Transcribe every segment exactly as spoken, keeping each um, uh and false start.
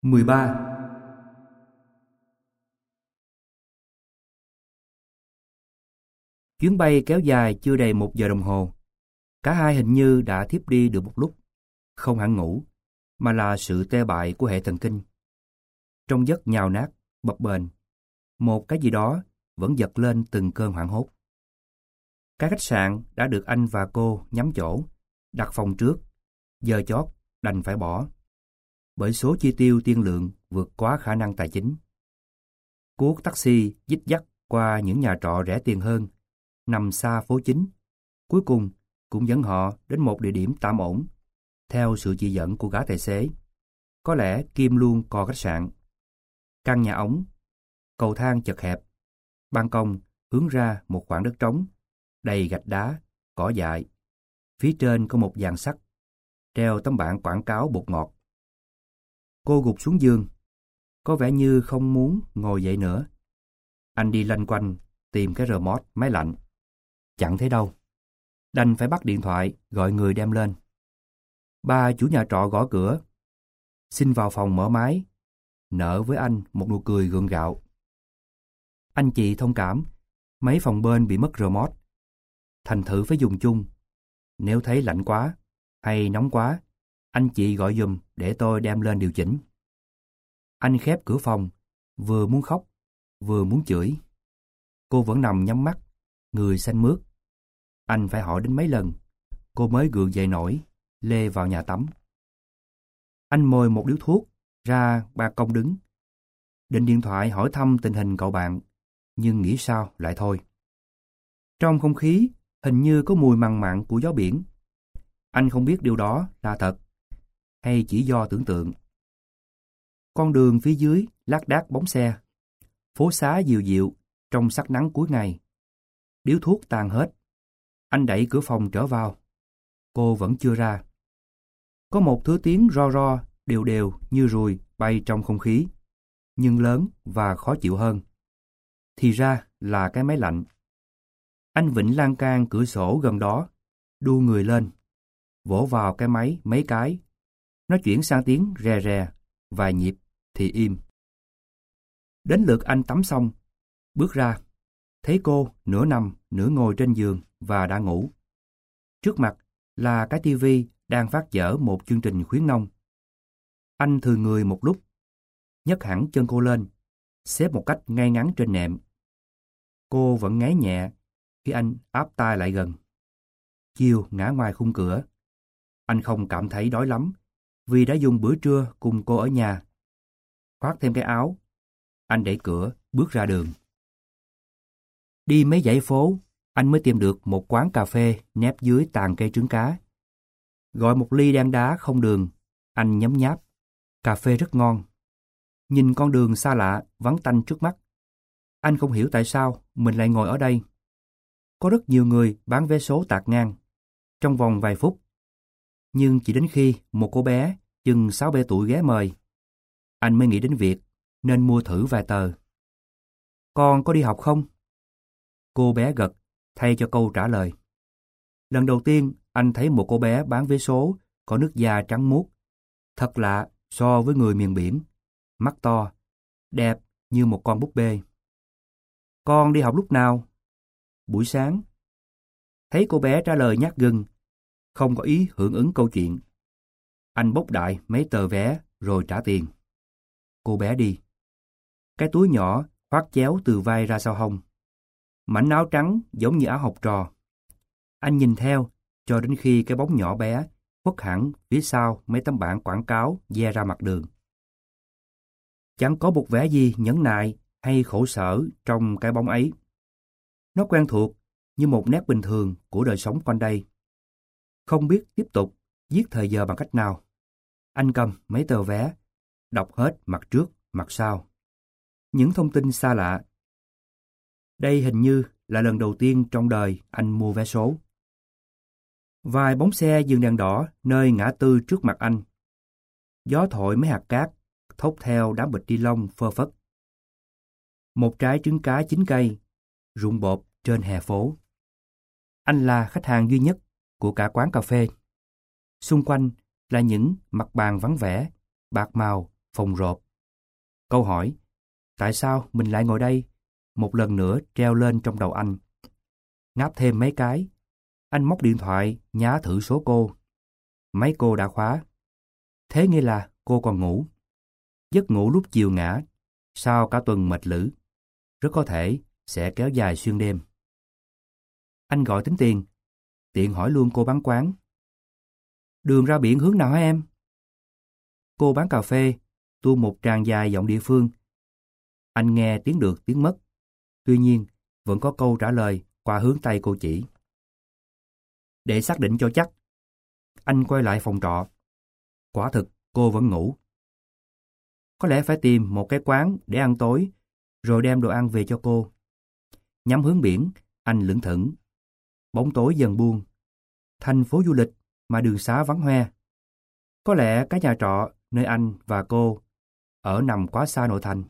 mười ba. Chuyến bay kéo dài chưa đầy một giờ đồng hồ. Cả hai hình như đã thiếp đi được một lúc, không hẳn ngủ, mà là sự tê bại của hệ thần kinh. Trong giấc nhào nát, bập bềnh, một cái gì đó vẫn giật lên từng cơn hoảng hốt. Cái khách sạn đã được anh và cô nhắm chỗ, đặt phòng trước, giờ chót đành phải bỏ, bởi số chi tiêu tiên lượng vượt quá khả năng tài chính. Cuốc taxi dích dắt qua những nhà trọ rẻ tiền hơn, nằm xa phố chính, cuối cùng cũng dẫn họ đến một địa điểm tạm ổn, theo sự chỉ dẫn của gã tài xế. Có lẽ Kim luôn cò khách sạn. Căn nhà ống, cầu thang chật hẹp, ban công hướng ra một khoảng đất trống, đầy gạch đá, cỏ dại. Phía trên có một dàn sắt, treo tấm bảng quảng cáo bột ngọt. Cô gục xuống giường, có vẻ như không muốn ngồi dậy nữa. Anh đi loanh quanh tìm cái remote máy lạnh. Chẳng thấy đâu. Đành phải bắt điện thoại gọi người đem lên. Ba chủ nhà trọ gõ cửa. Xin vào phòng mở máy. Nở với anh một nụ cười gượng gạo. Anh chị thông cảm, mấy phòng bên bị mất remote. Thành thử phải dùng chung. Nếu thấy lạnh quá hay nóng quá, anh chị gọi giùm để tôi đem lên điều chỉnh. Anh khép cửa phòng, vừa muốn khóc, vừa muốn chửi. Cô vẫn nằm nhắm mắt, người xanh mướt. Anh phải hỏi đến mấy lần, cô mới gượng dậy nổi, lê vào nhà tắm. Anh mồi một điếu thuốc, ra ban công đứng. Định điện thoại hỏi thăm tình hình cậu bạn, nhưng nghĩ sao lại thôi. Trong không khí, hình như có mùi mằn mặn của gió biển. Anh không biết điều đó là thật, hay chỉ do tưởng tượng. Con đường phía dưới lác đác bóng xe. Phố xá dịu dịu trong sắc nắng cuối ngày. Điếu thuốc tàn hết. Anh đẩy cửa phòng trở vào. Cô vẫn chưa ra. Có một thứ tiếng ro ro, đều đều như ruồi bay trong không khí, nhưng lớn và khó chịu hơn. Thì ra là cái máy lạnh. Anh vịnh lan can cửa sổ gần đó, đu người lên, vỗ vào cái máy mấy cái. Nó chuyển sang tiếng rè rè, vài nhịp thì im. Đến lượt anh tắm xong, bước ra, thấy cô nửa nằm nửa ngồi trên giường và đã ngủ. Trước mặt là cái tivi đang phát dở một chương trình khuyến nông. Anh thừa người một lúc, nhấc hẳn chân cô lên, xếp một cách ngay ngắn trên nệm. Cô vẫn ngáy nhẹ khi anh áp tai lại gần. Chiều ngã ngoài khung cửa. Anh không cảm thấy đói lắm, vì đã dùng bữa trưa cùng cô ở nhà. Khoác thêm cái áo, anh đẩy cửa, bước ra đường. Đi mấy dãy phố, anh mới tìm được một quán cà phê nép dưới tàn cây trứng cá. Gọi một ly đen đá không đường, anh nhấm nháp. Cà phê rất ngon. Nhìn con đường xa lạ, vắng tanh trước mắt. Anh không hiểu tại sao mình lại ngồi ở đây. Có rất nhiều người bán vé số tạt ngang. Trong vòng vài phút. Nhưng chỉ đến khi một cô bé chừng sáu bảy tuổi ghé mời, anh mới nghĩ đến việc nên mua thử vài tờ. Con có đi học không? Cô bé gật, thay cho câu trả lời. Lần đầu tiên anh thấy một cô bé bán vé số có nước da trắng muốt. Thật lạ so với người miền biển. Mắt to, đẹp như một con búp bê. Con đi học lúc nào? Buổi sáng. Thấy cô bé trả lời nhát gừng, không có ý hưởng ứng câu chuyện. Anh bốc đại mấy tờ vé rồi trả tiền. Cô bé đi. Cái túi nhỏ khoác chéo từ vai ra sau hông. Mảnh áo trắng giống như áo học trò. Anh nhìn theo cho đến khi cái bóng nhỏ bé khuất hẳn phía sau mấy tấm bảng quảng cáo ve ra mặt đường. Chẳng có một vẻ gì nhẫn nại hay khổ sở trong cái bóng ấy. Nó quen thuộc như một nét bình thường của đời sống quanh đây. Không biết tiếp tục giết thời giờ bằng cách nào. Anh cầm mấy tờ vé, đọc hết mặt trước, mặt sau. Những thông tin xa lạ. Đây hình như là lần đầu tiên trong đời anh mua vé số. Vài bóng xe dừng đèn đỏ nơi ngã tư trước mặt anh. Gió thổi mấy hạt cát, thốc theo đám bịch ni lông phơ phất. Một trái trứng cá chín cây, rụng bột trên hè phố. Anh là khách hàng duy nhất của cả quán cà phê. Xung quanh là những mặt bàn vắng vẻ, bạc màu phồng rộp. Câu hỏi, tại sao mình lại ngồi đây, một lần nữa treo lên trong đầu anh. Ngáp thêm mấy cái, anh móc điện thoại nhá thử số cô. Máy cô đã khóa. Thế nghĩa là cô còn ngủ. Giấc ngủ lúc chiều ngã, sau cả tuần mệt lử, rất có thể sẽ kéo dài xuyên đêm. Anh gọi tính tiền, tiện hỏi luôn cô bán quán. Đường ra biển hướng nào hả em? Cô bán cà phê, tuôn một tràng dài giọng địa phương. Anh nghe tiếng được tiếng mất. Tuy nhiên, vẫn có câu trả lời qua hướng tay cô chỉ. Để xác định cho chắc, anh quay lại phòng trọ. Quả thực, cô vẫn ngủ. Có lẽ phải tìm một cái quán để ăn tối, rồi đem đồ ăn về cho cô. Nhắm hướng biển, anh lững thững. Bóng tối dần buông. Thành phố du lịch mà đường xá vắng hoe. Có lẽ cái nhà trọ nơi anh và cô ở nằm quá xa nội thành.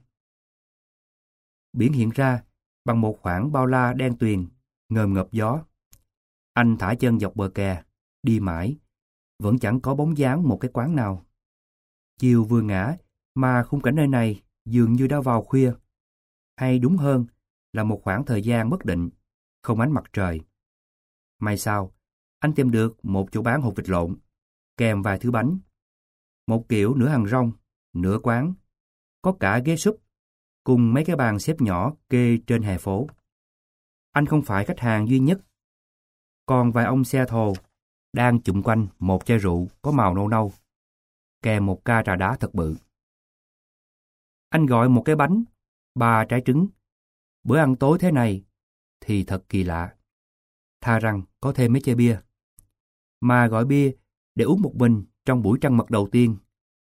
Biển hiện ra bằng một khoảng bao la đen tuyền, ngờm ngợp gió. Anh thả chân dọc bờ kè, đi mãi, vẫn chẳng có bóng dáng một cái quán nào. Chiều vừa ngã, mà khung cảnh nơi này dường như đã vào khuya. Hay đúng hơn là một khoảng thời gian bất định, không ánh mặt trời. May sao, anh tìm được một chỗ bán hột vịt lộn, kèm vài thứ bánh. Một kiểu nửa hàng rong, nửa quán, có cả ghế súp, cùng mấy cái bàn xếp nhỏ kê trên hè phố. Anh không phải khách hàng duy nhất. Còn vài ông xe thồ đang chụm quanh một chai rượu có màu nâu nâu, kèm một ca trà đá thật bự. Anh gọi một cái bánh, ba trái trứng. Bữa ăn tối thế này thì thật kỳ lạ. Thà rằng có thêm mấy chai bia. Mà gọi bia để uống một mình trong buổi trăng mật đầu tiên.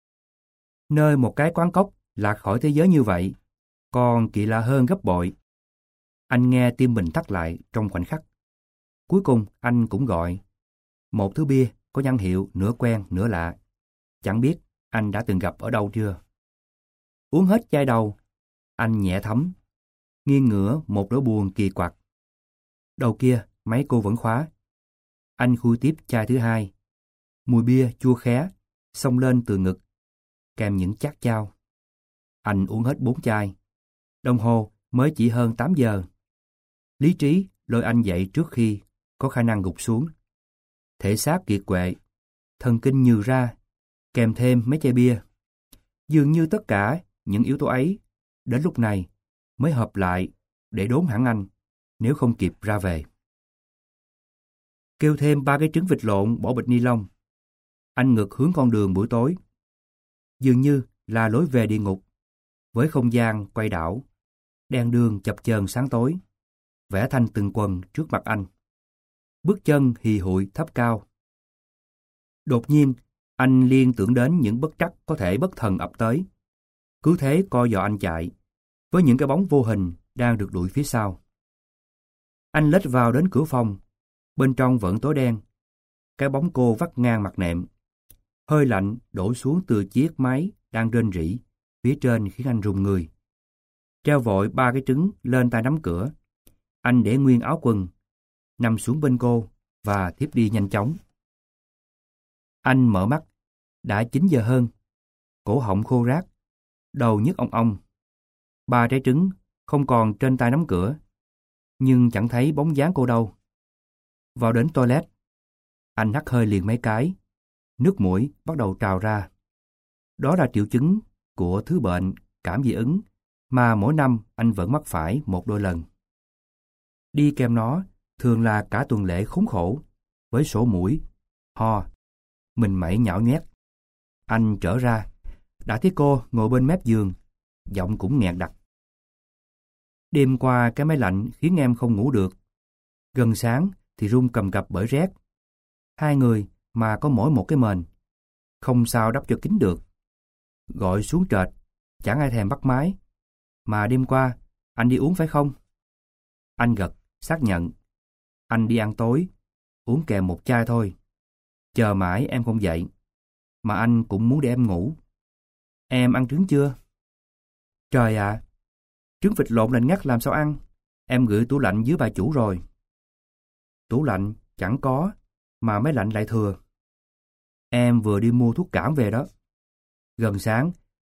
Nơi một cái quán cóc lạc khỏi thế giới như vậy, còn kỳ lạ hơn gấp bội. Anh nghe tim mình thắt lại trong khoảnh khắc. Cuối cùng anh cũng gọi một thứ bia có nhãn hiệu nửa quen nửa lạ. Chẳng biết anh đã từng gặp ở đâu chưa. Uống hết chai đầu, anh nhẹ thấm, nghiêng ngửa một nỗi buồn kỳ quặc. Đầu kia máy cô vẫn khóa. Anh khui tiếp chai thứ hai. Mùi bia chua khé xông lên từ ngực, kèm những chát chao. Anh uống hết bốn chai. Đồng hồ mới chỉ hơn tám giờ. Lý trí lôi anh dậy trước khi có khả năng gục xuống. Thể xác kiệt quệ, thần kinh nhừ ra, kèm thêm mấy chai bia. Dường như tất cả những yếu tố ấy đến lúc này mới hợp lại để đốn hẳn anh nếu không kịp ra về. Kêu thêm ba cái trứng vịt lộn bỏ bịch ni lông. Anh ngược hướng con đường buổi tối. Dường như là lối về địa ngục, với không gian quay đảo, đèn đường chập chờn sáng tối, vẽ thành từng quần trước mặt anh. Bước chân hì hụi thấp cao. Đột nhiên, anh liên tưởng đến những bất trắc có thể bất thần ập tới. Cứ thế co giò anh chạy, với những cái bóng vô hình đang được đuổi phía sau. Anh lết vào đến cửa phòng, bên trong vẫn tối đen. Cái bóng cô vắt ngang mặt nệm. Hơi lạnh đổ xuống từ chiếc máy đang rên rỉ phía trên khiến anh rùng người. Treo vội ba cái trứng lên tay nắm cửa. Anh để nguyên áo quần, nằm xuống bên cô và thiếp đi nhanh chóng. Anh mở mắt, đã chín giờ hơn. Cổ họng khô rát, đầu nhức ong ong. Ba trái trứng không còn trên tay nắm cửa, nhưng chẳng thấy bóng dáng cô đâu. Vào đến toilet, anh hắt hơi liền mấy cái. Nước mũi bắt đầu trào ra. Đó là triệu chứng của thứ bệnh cảm dị ứng mà mỗi năm anh vẫn mắc phải một đôi lần. Đi kèm nó thường là cả tuần lễ khốn khổ, với sổ mũi, ho, mình mẩy nhão nhoét. Anh trở ra, đã thấy cô ngồi bên mép giường, giọng cũng nghẹn đặc. Đêm qua cái máy lạnh khiến em không ngủ được. Gần sáng thì run cầm cập bởi rét. Hai người mà có mỗi một cái mền, không sao đắp cho kín được. Gọi xuống trệt, chẳng ai thèm bắt máy. Mà đêm qua, anh đi uống phải không? Anh gật, xác nhận. Anh đi ăn tối, uống kèm một chai thôi. Chờ mãi em không dậy. Mà anh cũng muốn để em ngủ. Em ăn trứng chưa? Trời ạ, trứng vịt lộn lạnh ngắt làm sao ăn? Em gửi tủ lạnh dưới bà chủ rồi. Tủ lạnh chẳng có, mà máy lạnh lại thừa. Em vừa đi mua thuốc cảm về đó. Gần sáng,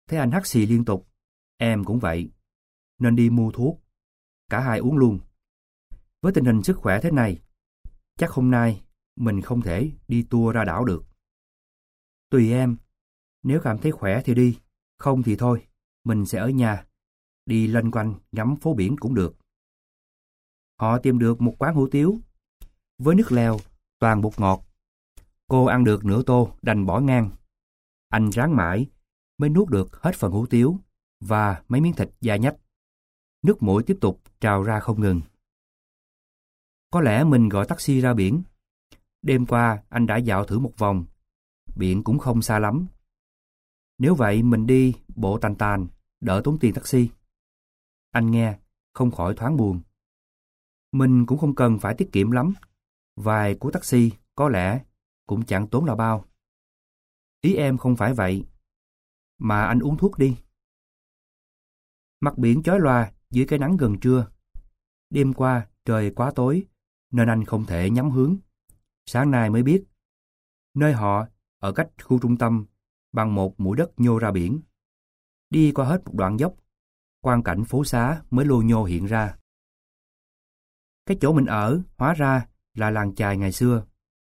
Thấy anh hắt xì liên tục, em cũng vậy, nên đi mua thuốc. Cả hai uống luôn. Với tình hình sức khỏe thế này, chắc hôm nay mình không thể đi tour ra đảo được. Tùy em, nếu cảm thấy khỏe thì đi, không thì thôi, mình sẽ ở nhà, đi loanh quanh ngắm phố biển cũng được. Họ tìm được một quán hủ tiếu, với nước lèo, toàn bột ngọt. Cô ăn được nửa tô đành bỏ ngang. Anh ráng mãi mới nuốt được hết phần hủ tiếu và mấy miếng thịt da nhách. Nước mũi tiếp tục trào ra không ngừng. Có lẽ mình gọi taxi ra biển. Đêm qua anh đã dạo thử một vòng. Biển cũng không xa lắm. Nếu vậy mình đi bộ tàn tàn, đỡ tốn tiền taxi. Anh nghe, không khỏi thoáng buồn. Mình cũng không cần phải tiết kiệm lắm. Vài cú taxi có lẽ cũng chẳng tốn là bao. Ý em không phải vậy. Mà anh uống thuốc đi. Mặt biển chói lòa dưới cái nắng gần trưa. Đêm qua trời quá tối nên anh không thể nhắm hướng. Sáng nay mới biết. Nơi họ ở cách khu trung tâm bằng một mũi đất nhô ra biển. Đi qua hết một đoạn dốc, quang cảnh phố xá mới lô nhô hiện ra. Cái chỗ mình ở hóa ra là làng chài ngày xưa.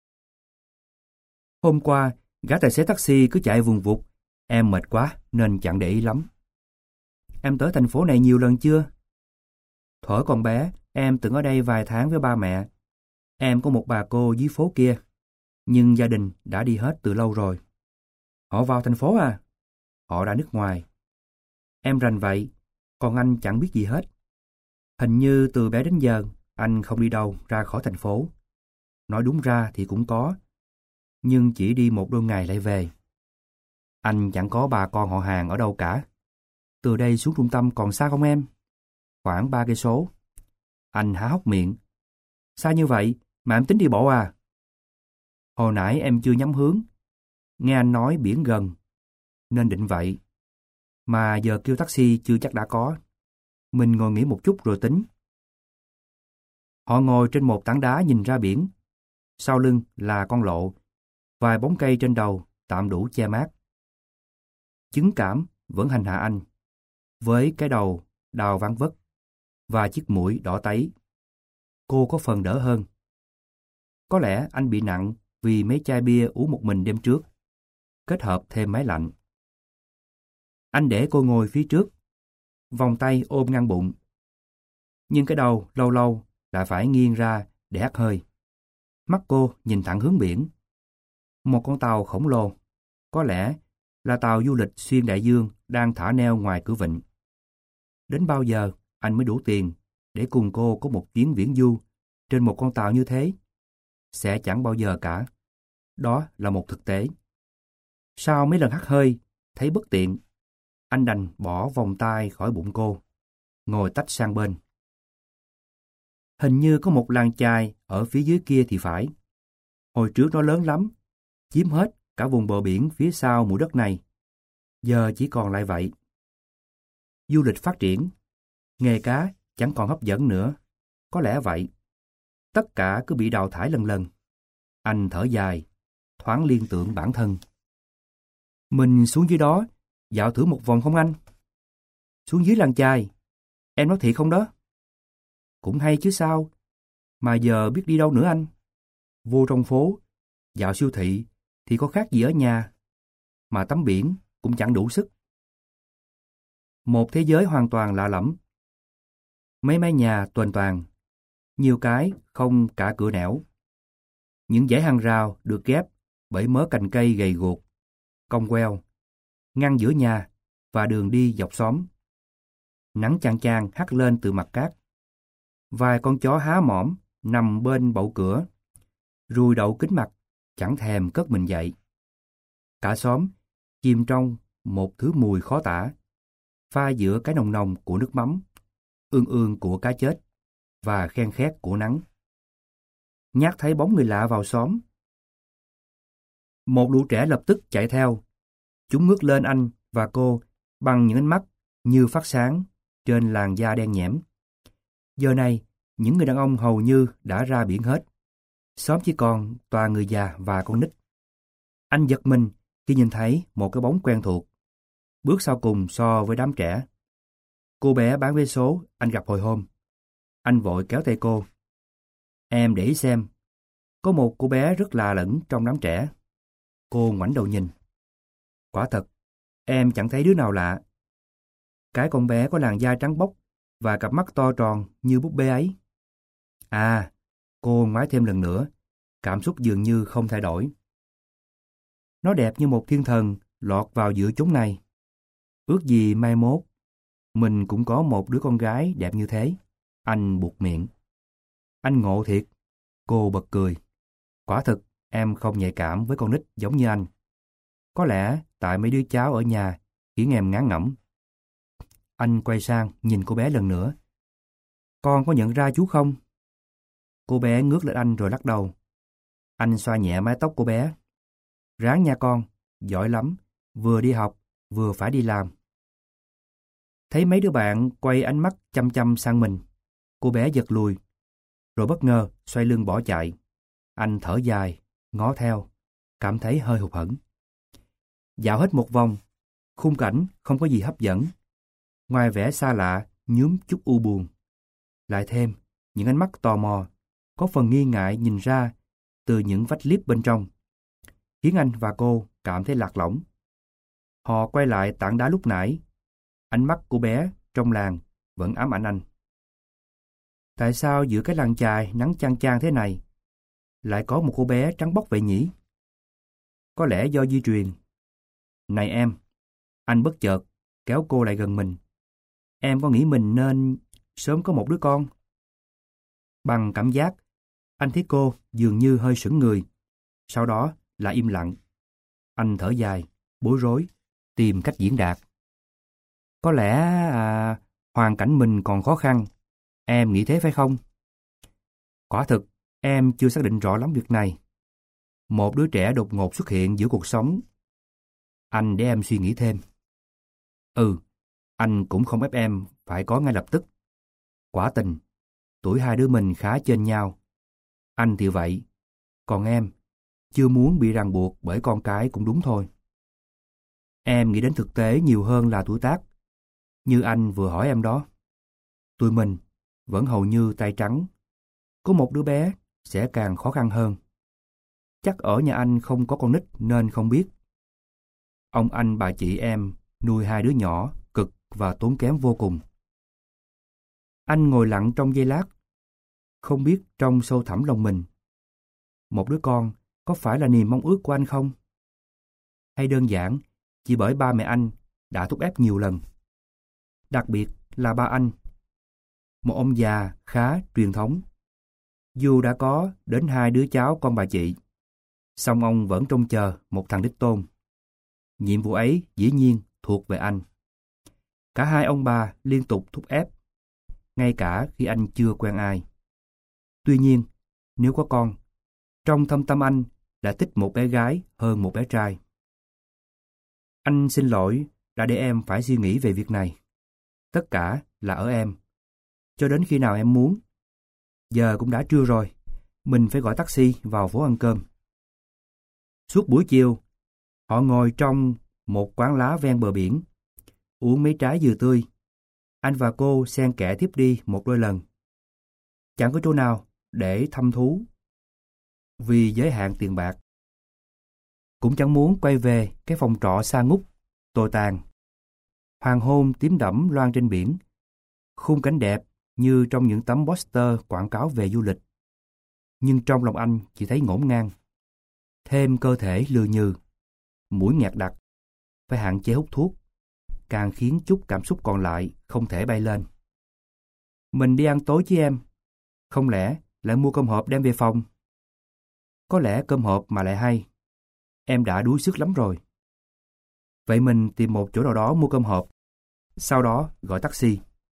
Hôm qua, gã tài xế taxi cứ chạy vùng vụt. Em mệt quá nên chẳng để ý lắm. Em tới thành phố này nhiều lần chưa? Thuở còn bé, em từng ở đây vài tháng với ba mẹ. Em có một bà cô dưới phố kia, nhưng gia đình đã đi hết từ lâu rồi. Họ vào thành phố à? Họ ra nước ngoài. Em rành vậy, còn anh chẳng biết gì hết. Hình như từ bé đến giờ, anh không đi đâu ra khỏi thành phố. Nói đúng ra thì cũng có, nhưng chỉ đi một đôi ngày lại về. Anh chẳng có bà con họ hàng ở đâu cả. Từ đây xuống trung tâm còn xa không em? Khoảng ba cây số. Anh há hốc miệng. Xa như vậy mà em tính đi bộ à? Hồi nãy em chưa nhắm hướng. Nghe anh nói biển gần, nên định vậy. Mà giờ kêu taxi chưa chắc đã có. Mình ngồi nghỉ một chút rồi tính. Họ ngồi trên một tảng đá nhìn ra biển. Sau lưng là con lộ. Vài bóng cây trên đầu tạm đủ che mát. Chứng cảm vẫn hành hạ anh. Với cái đầu đào văng vất và chiếc mũi đỏ tấy. Cô có phần đỡ hơn. Có lẽ anh bị nặng vì mấy chai bia uống một mình đêm trước, kết hợp thêm máy lạnh. Anh để cô ngồi phía trước, vòng tay ôm ngang bụng. Nhưng cái đầu lâu lâu lại phải nghiêng ra để hắt hơi. Mắt cô nhìn thẳng hướng biển. Một con tàu khổng lồ, có lẽ là tàu du lịch xuyên đại dương đang thả neo ngoài cửa vịnh. Đến bao giờ anh mới đủ tiền để cùng cô có một chuyến viễn du trên một con tàu như thế? Sẽ chẳng bao giờ cả. Đó là một thực tế. Sau mấy lần hắt hơi, thấy bất tiện, anh đành bỏ vòng tay khỏi bụng cô, ngồi tách sang bên. Hình như có một làng chài ở phía dưới kia thì phải. Hồi trước nó lớn lắm, chiếm hết cả vùng bờ biển phía sau mũi đất này. Giờ chỉ còn lại vậy. Du lịch phát triển, nghề cá chẳng còn hấp dẫn nữa. Có lẽ vậy. Tất cả cứ bị đào thải lần lần. Anh thở dài, thoáng liên tưởng bản thân. Mình xuống dưới đó, dạo thử một vòng không anh? Xuống dưới làng chài. Em nói thiệt không đó? Cũng hay chứ sao. Mà giờ biết đi đâu nữa anh? Vô trong phố, dạo siêu thị thì có khác gì ở nhà. Mà tắm biển cũng chẳng đủ sức. Một thế giới hoàn toàn lạ lẫm. Mấy mái nhà tuần toàn, nhiều cái không cả cửa nẻo. Những dãy hàng rào được ghép bởi mớ cành cây gầy guộc, cong queo, ngăn giữa nhà và đường đi dọc xóm. Nắng chang chang hắt lên từ mặt cát. Vài con chó há mỏm nằm bên bậu cửa, rùi đậu kính mặt, chẳng thèm cất mình dậy. Cả xóm chìm trong một thứ mùi khó tả, pha giữa cái nồng nồng của nước mắm, ương ương của cá chết và khen khét của nắng. Nhát thấy bóng người lạ vào xóm. Một lũ trẻ lập tức chạy theo. Chúng ngước lên anh và cô bằng những ánh mắt như phát sáng trên làn da đen nhẽm. Giờ này, những người đàn ông hầu như đã ra biển hết. Xóm chỉ còn toàn người già và con nít. Anh giật mình khi nhìn thấy một cái bóng quen thuộc. bước sau cùng so với đám trẻ. Cô bé bán vé số anh gặp hồi hôm. Anh vội kéo tay cô. Em để ý xem, có một cô bé rất lạ lẫm trong đám trẻ. Cô ngoảnh đầu nhìn. Quả thật, em chẳng thấy đứa nào lạ. Cái con bé có làn da trắng bóc và cặp mắt to tròn như búp bê ấy. À, cô ngoái thêm lần nữa, cảm xúc dường như không thay đổi. Nó đẹp như một thiên thần lọt vào giữa chốn này. Ước gì mai mốt, mình cũng có một đứa con gái đẹp như thế. Anh buột miệng. Anh ngộ thiệt. Cô bật cười. Quả thực, em không nhạy cảm với con nít giống như anh. Có lẽ tại mấy đứa cháu ở nhà khiến em ngán ngẩm. Anh quay sang nhìn cô bé lần nữa. Con có nhận ra chú không? Cô bé ngước lên anh rồi lắc đầu. Anh xoa nhẹ mái tóc cô bé. Ráng nha con, giỏi lắm, vừa đi học, vừa phải đi làm. Thấy mấy đứa bạn quay ánh mắt chăm chăm sang mình, cô bé giật lùi, rồi bất ngờ xoay lưng bỏ chạy. Anh thở dài, ngó theo, cảm thấy hơi hụt hẫng. Dạo hết một vòng, khung cảnh không có gì hấp dẫn. Ngoài vẻ xa lạ, nhuốm chút u buồn. Lại thêm những ánh mắt tò mò, có phần nghi ngại nhìn ra từ những vách liếp bên trong, khiến anh và cô cảm thấy lạc lõng. Họ quay lại tảng đá lúc nãy. Ánh mắt cô bé trong làng vẫn ám ảnh anh. Tại sao giữa cái làng chài nắng chang chang thế này lại có một cô bé trắng bóc vậy nhỉ? Có lẽ do di truyền. Này em, anh bất chợt kéo cô lại gần mình. Em có nghĩ mình nên sớm có một đứa con? Bằng cảm giác, anh thấy cô dường như hơi sững người, sau đó là im lặng. Anh thở dài, bối rối, tìm cách diễn đạt. Có lẽ à, hoàn cảnh mình còn khó khăn. Em nghĩ thế phải không? Quả thực, em chưa xác định rõ lắm việc này. Một đứa trẻ đột ngột xuất hiện giữa cuộc sống. Anh để em suy nghĩ thêm. Ừ, anh cũng không ép em phải có ngay lập tức. Quả tình, tuổi hai đứa mình khá chênh nhau. Anh thì vậy, còn em chưa muốn bị ràng buộc bởi con cái cũng đúng thôi. Em nghĩ đến thực tế nhiều hơn là tuổi tác. Như anh vừa hỏi em đó. Tụi mình vẫn hầu như tay trắng. Có một đứa bé sẽ càng khó khăn hơn. Chắc ở nhà anh không có con nít nên không biết. Ông anh bà chị em nuôi hai đứa nhỏ cực và tốn kém vô cùng. Anh ngồi lặng trong giây lát, không biết trong sâu thẳm lòng mình, một đứa con có phải là niềm mong ước của anh không? Hay đơn giản chỉ bởi ba mẹ anh đã thúc ép nhiều lần. Đặc biệt là ba anh, một ông già khá truyền thống. Dù đã có đến hai đứa cháu con bà chị, song ông vẫn trông chờ một thằng đích tôn. Nhiệm vụ ấy dĩ nhiên thuộc về anh. Cả hai ông bà liên tục thúc ép, ngay cả khi anh chưa quen ai. Tuy nhiên, nếu có con, trong thâm tâm anh đã thích một bé gái hơn một bé trai. Anh xin lỗi đã để em phải suy nghĩ về việc này. Tất cả là ở em. Cho đến khi nào em muốn. Giờ cũng đã trưa rồi, mình phải gọi taxi vào phố ăn cơm. Suốt buổi chiều, họ ngồi trong một quán lá ven bờ biển, uống mấy trái dừa tươi. Anh và cô xen kẽ tiếp đi một đôi lần. Chẳng có chỗ nào để thăm thú vì giới hạn tiền bạc. Cũng chẳng muốn quay về cái phòng trọ xa ngút, tồi tàn. Hoàng hôn tím đẫm loang trên biển, khung cảnh đẹp như trong những tấm poster quảng cáo về du lịch. Nhưng trong lòng anh chỉ thấy ngổn ngang. Thêm cơ thể lừ nhừ, mũi nghẹt đặc, phải hạn chế hút thuốc, càng khiến chút cảm xúc còn lại không thể bay lên. Mình đi ăn tối chứ em, không lẽ lại mua cơm hộp đem về phòng? Có lẽ cơm hộp mà lại hay. Em đã đuối sức lắm rồi. Vậy mình tìm một chỗ nào đó mua cơm hộp, sau đó gọi taxi.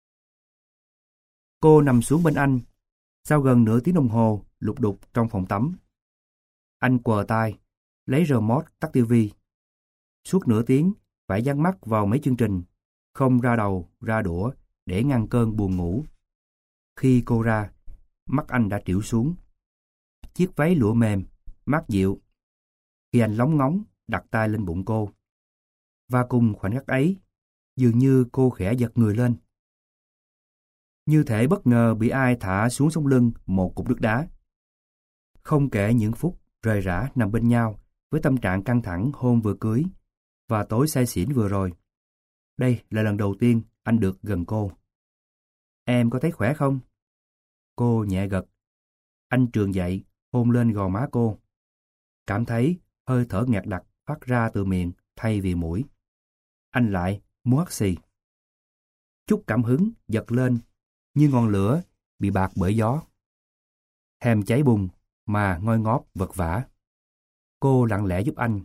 Cô nằm xuống bên anh, sau gần nửa tiếng đồng hồ lục đục trong phòng tắm. Anh quờ tay, lấy remote tắt tivi. Suốt nửa tiếng phải dán mắt vào mấy chương trình, không ra đầu, ra đũa để ngăn cơn buồn ngủ. Khi cô ra, mắt anh đã trĩu xuống. Chiếc váy lụa mềm, mát dịu. Khi anh lóng ngóng đặt tay lên bụng cô, Và cùng khoảnh khắc ấy, dường như cô khẽ giật người lên. Như thể bất ngờ bị ai thả xuống sống lưng một cục nước đá. Không kể những phút rời rã nằm bên nhau với tâm trạng căng thẳng hôm vừa cưới và tối say xỉn vừa rồi. Đây là lần đầu tiên anh được gần cô. Em có thấy khỏe không? Cô nhẹ gật. Anh trườn dậy, hôn lên gò má cô. Cảm thấy hơi thở ngạt đặc phát ra từ miệng thay vì mũi. Anh lại muốn hắt xì. Chút cảm hứng giật lên như ngọn lửa bị bạc bởi gió. Thèm cháy bùng mà ngoi ngót vật vã. Cô lặng lẽ giúp anh.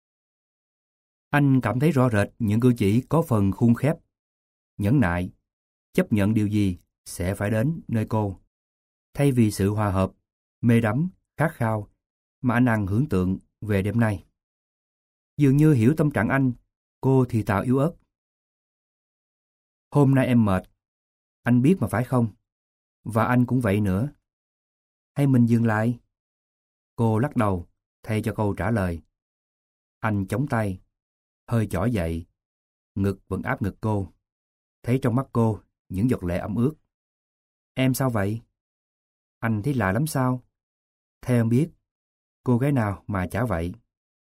Anh cảm thấy rõ rệt những cử chỉ có phần khuôn khép, nhẫn nại, chấp nhận điều gì sẽ phải đến nơi cô, thay vì sự hòa hợp, mê đắm, khát khao mà anh đang hưởng tượng về đêm nay. Dường như hiểu tâm trạng anh, cô thì thào yếu ớt. Hôm nay em mệt, anh biết mà phải không? Và anh cũng vậy nữa. Hay mình dừng lại? Cô lắc đầu, thay cho câu trả lời. Anh chống tay, hơi chỏi dậy, ngực vẫn áp ngực cô. Thấy trong mắt cô những giọt lệ ẩm ướt. Em sao vậy? Anh thấy lạ lắm sao? Theo em biết, cô gái nào mà chả vậy?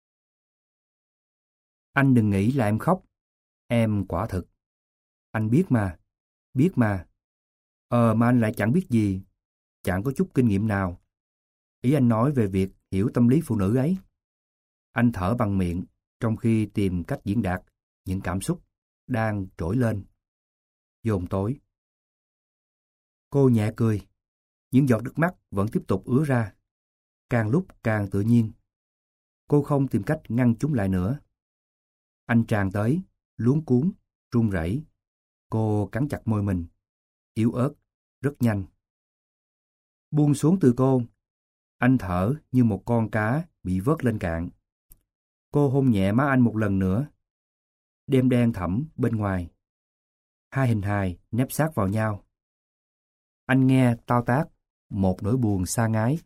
Anh đừng nghĩ là em khóc. Em quả thực. Anh biết mà, biết mà. Ờ mà anh lại chẳng biết gì, chẳng có chút kinh nghiệm nào. Ý anh nói về việc hiểu tâm lý phụ nữ ấy. Anh thở bằng miệng trong khi tìm cách diễn đạt những cảm xúc đang trỗi lên, dồn tối. Cô nhẹ cười, những giọt nước mắt vẫn tiếp tục ứa ra, càng lúc càng tự nhiên. Cô không tìm cách ngăn chúng lại nữa. Anh tràn tới, luống cuống, run rẩy. Cô cắn chặt môi mình, yếu ớt, rất nhanh. Buông xuống từ cô, anh thở như một con cá bị vớt lên cạn. Cô hôn nhẹ má anh một lần nữa. Đêm đen thẳm bên ngoài. Hai hình hài nép sát vào nhau. Anh nghe tao tác một nỗi buồn xa ngái.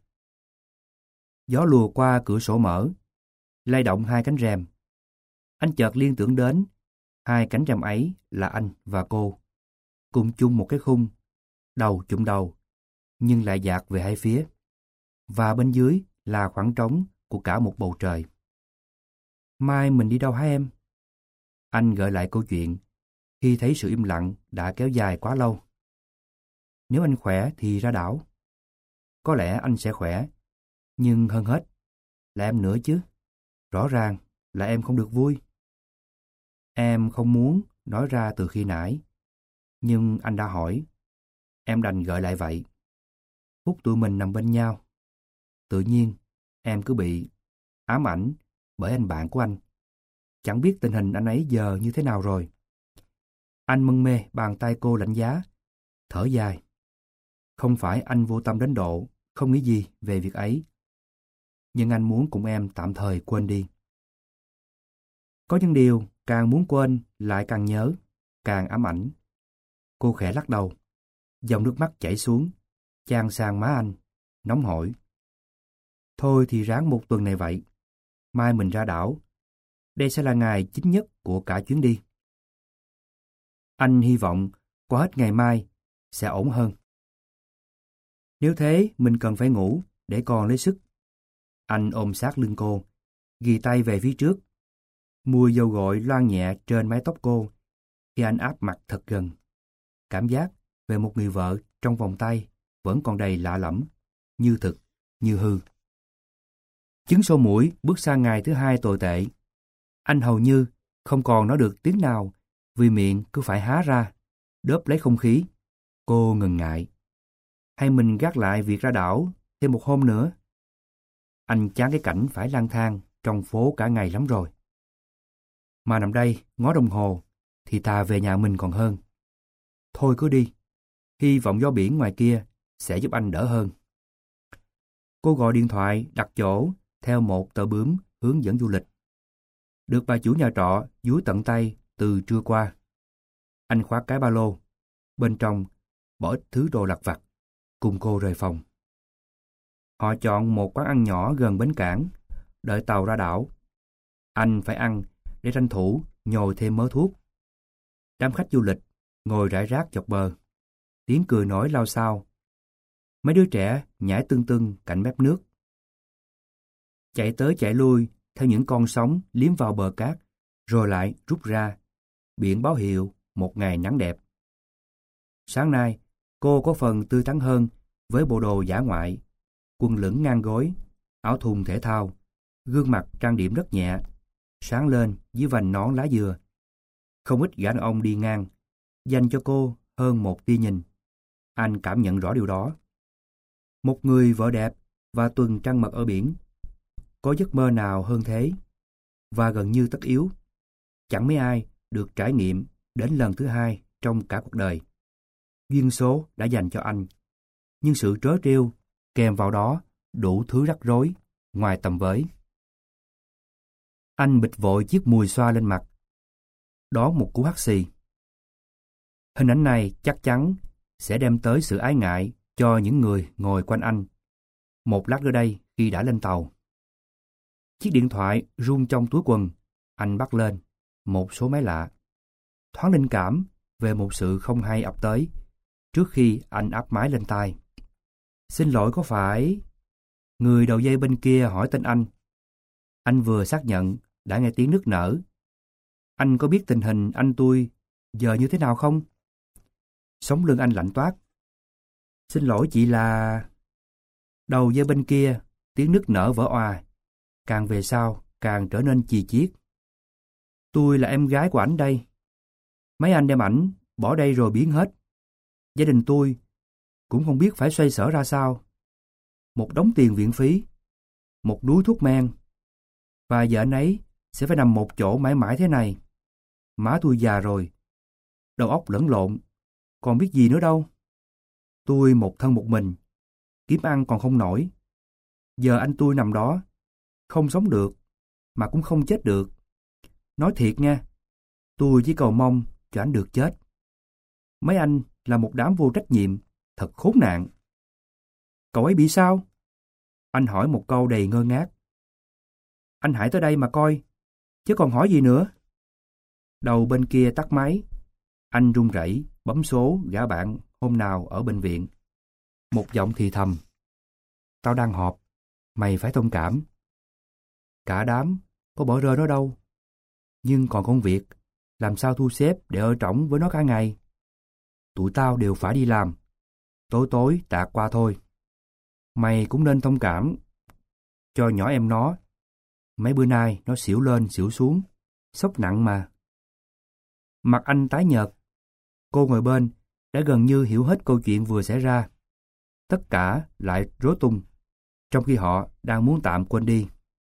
Gió lùa qua cửa sổ mở, lay động hai cánh rèm. Anh chợt liên tưởng đến hai cánh rèm ấy là anh và cô, cùng chung một cái khung, đầu chụm đầu, nhưng lại dạt về hai phía. Và bên dưới là khoảng trống của cả một bầu trời. Mai mình đi đâu hả em? Anh gợi lại câu chuyện khi thấy sự im lặng đã kéo dài quá lâu. Nếu anh khỏe thì ra đảo. Có lẽ anh sẽ khỏe, nhưng hơn hết là em nữa chứ. Rõ ràng là em không được vui. Em không muốn nói ra từ khi nãy, nhưng anh đã hỏi. Em đành gợi lại vậy. Phút tụi mình nằm bên nhau, tự nhiên em cứ bị ám ảnh bởi anh bạn của anh. Chẳng biết tình hình anh ấy giờ như thế nào rồi. Anh mân mê bàn tay cô lạnh giá, thở dài. Không phải anh vô tâm đến độ không nghĩ gì về việc ấy, nhưng anh muốn cùng em tạm thời quên đi. Có những điều càng muốn quên lại càng nhớ, càng ám ảnh. Cô khẽ lắc đầu, dòng nước mắt chảy xuống, chan sang má anh, nóng hổi. Thôi thì ráng một tuần này vậy. Mai mình ra đảo. Đây sẽ là ngày chính nhất của cả chuyến đi. Anh hy vọng qua hết ngày mai sẽ ổn hơn. Nếu thế, mình cần phải ngủ để còn lấy sức. Anh ôm sát lưng cô, ghi tay về phía trước. Mùi dầu gội loang nhẹ trên mái tóc cô khi anh áp mặt thật gần. Cảm giác về một người vợ trong vòng tay vẫn còn đầy lạ lẫm, như thực, như hư. Chứng sổ mũi bước sang ngày thứ hai tồi tệ. Anh hầu như không còn nói được tiếng nào vì miệng cứ phải há ra, đớp lấy không khí. Cô ngần ngại. Hay mình gác lại việc ra đảo thêm một hôm nữa? Anh chán cái cảnh phải lang thang trong phố cả ngày lắm rồi. Mà nằm đây ngó đồng hồ thì thà về nhà mình còn hơn. Thôi cứ đi. Hy vọng gió biển ngoài kia sẽ giúp anh đỡ hơn. Cô gọi điện thoại đặt chỗ theo một tờ bướm hướng dẫn du lịch. Được bà chủ nhà trọ dúi tận tay từ trưa qua. Anh khóa cái ba lô. Bên trong bỏ ít thứ đồ lặt vặt, cùng cô rời phòng. Họ chọn một quán ăn nhỏ gần bến cảng, đợi tàu ra đảo. Anh phải ăn để tranh thủ nhồi thêm mớ thuốc. Đám khách du lịch ngồi rải rác dọc bờ, tiếng cười nói lao xao. Mấy đứa trẻ nhảy tưng tưng cạnh mép nước, chạy tới chạy lui theo những con sóng liếm vào bờ cát, rồi lại rút ra, biển báo hiệu một ngày nắng đẹp. Sáng nay, cô có phần tươi tắn hơn với bộ đồ dã ngoại, quần lửng ngang gối, áo thun thể thao, gương mặt trang điểm rất nhẹ, sáng lên dưới vành nón lá dừa. Không ít gã đàn ông đi ngang, dành cho cô hơn một tia nhìn. Anh cảm nhận rõ điều đó. Một người vợ đẹp và tuần trăng mật ở biển, có giấc mơ nào hơn thế? Và gần như tất yếu, chẳng mấy ai được trải nghiệm đến lần thứ hai trong cả cuộc đời. Duyên số đã dành cho anh, nhưng sự trớ trêu kèm vào đó đủ thứ rắc rối ngoài tầm với. Anh bịt vội chiếc mùi xoa lên mặt, đón một cú hắt xì. Hình ảnh này chắc chắn sẽ đem tới sự ái ngại cho những người ngồi quanh anh. Một lát nữa đây khi đã lên tàu. Chiếc điện thoại rung trong túi quần, anh bắt lên một số máy lạ. Thoáng linh cảm về một sự không hay ập tới trước khi anh áp máy lên tai. Xin lỗi, có phải... Người đầu dây bên kia hỏi tên anh. Anh vừa xác nhận đã nghe tiếng nức nở. Anh có biết tình hình anh tôi giờ như thế nào không? Sống lưng anh lạnh toát. Xin lỗi chị là... Đầu dây bên kia, tiếng nức nở vỡ òa. Càng về sau, càng trở nên chì chiết. Tôi là em gái của ảnh đây. Mấy anh đem ảnh bỏ đây rồi biến hết. Gia đình tôi cũng không biết phải xoay sở ra sao. Một đống tiền viện phí, một đúi thuốc men. Và giờ anh ấy sẽ phải nằm một chỗ mãi mãi thế này. Má tôi già rồi, đầu óc lẫn lộn, còn biết gì nữa đâu. Tôi một thân một mình, kiếm ăn còn không nổi. Giờ anh tôi nằm đó, không sống được, mà cũng không chết được. Nói thiệt nha, tôi chỉ cầu mong cho anh được chết. Mấy anh là một đám vô trách nhiệm, thật khốn nạn. Cậu ấy bị sao? Anh hỏi một câu đầy ngơ ngác. Anh hãy tới đây mà coi, chứ còn hỏi gì nữa. Đầu bên kia tắt máy. Anh run rẩy bấm số gã bạn hôm nào ở bệnh viện. Một giọng thì thầm. Tao đang họp, mày phải thông cảm. Cả đám có bỏ rơi nó đâu. Nhưng còn công việc, làm sao thu xếp để ở trỏng với nó cả ngày. Tụi tao đều phải đi làm. Tối tối tạt qua thôi. Mày cũng nên thông cảm cho nhỏ em nó. Mấy bữa nay nó xỉu lên xỉu xuống, sốc nặng mà. Mặt anh tái nhợt. Cô ngồi bên đã gần như hiểu hết câu chuyện vừa xảy ra. Tất cả lại rối tung, trong khi họ đang muốn tạm quên đi.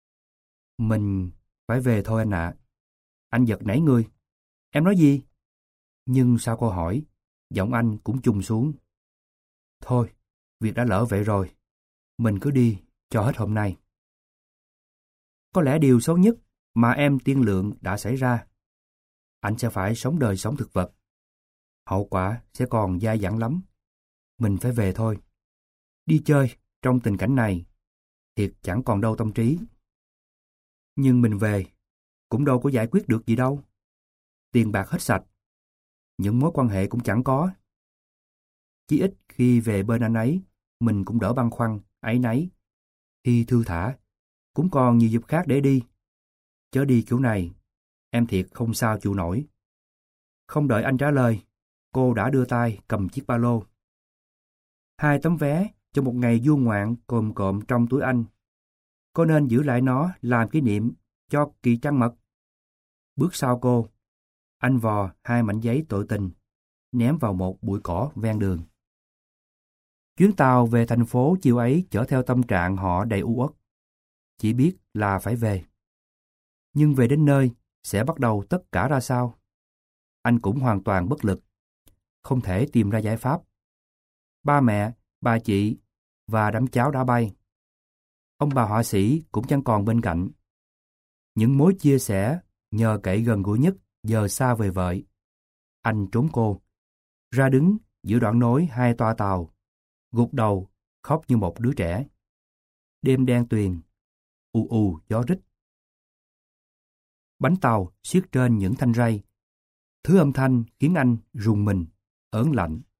Mình phải về thôi anh ạ. Anh giật nảy người. Em nói gì? Nhưng sau câu hỏi, giọng anh cũng trùng xuống. Thôi, việc đã lỡ vậy rồi. Mình cứ đi cho hết hôm nay. Có lẽ điều xấu nhất mà em tiên lượng đã xảy ra. Anh sẽ phải sống đời sống thực vật. Hậu quả sẽ còn dai dẳng lắm. Mình phải về thôi. Đi chơi trong tình cảnh này thiệt chẳng còn đâu tâm trí. Nhưng mình về cũng đâu có giải quyết được gì đâu. Tiền bạc hết sạch. Những mối quan hệ cũng chẳng có. Chí ít khi về bên anh ấy, mình cũng đỡ băn khoăn, áy náy. Khi thư thả, cũng còn nhiều dịp khác để đi. Chớ đi kiểu này, em thiệt không sao chịu nổi. Không đợi anh trả lời, cô đã đưa tay cầm chiếc ba lô. Hai tấm vé cho một ngày du ngoạn cồm cộm trong túi anh. Có nên giữ lại nó làm kỷ niệm cho kỳ trăng mật? Bước sau cô, anh vò hai mảnh giấy tội tình, ném vào một bụi cỏ ven đường. Chuyến tàu về thành phố chiều ấy chở theo tâm trạng họ đầy u uất. Chỉ biết là phải về. Nhưng về đến nơi, sẽ bắt đầu tất cả ra sao? Anh cũng hoàn toàn bất lực. Không thể tìm ra giải pháp. Ba mẹ, bà chị và đám cháu đã bay. Ông bà họa sĩ cũng chẳng còn bên cạnh. Những mối chia sẻ, nhờ cậy gần gũi nhất, giờ xa vời vợi. Anh trốn cô, ra đứng giữa đoạn nối hai toa tàu, gục đầu, khóc như một đứa trẻ. Đêm đen tuyền, ù ù gió rít. Bánh tàu siết trên những thanh ray. Thứ âm thanh khiến anh rùng mình, ớn lạnh.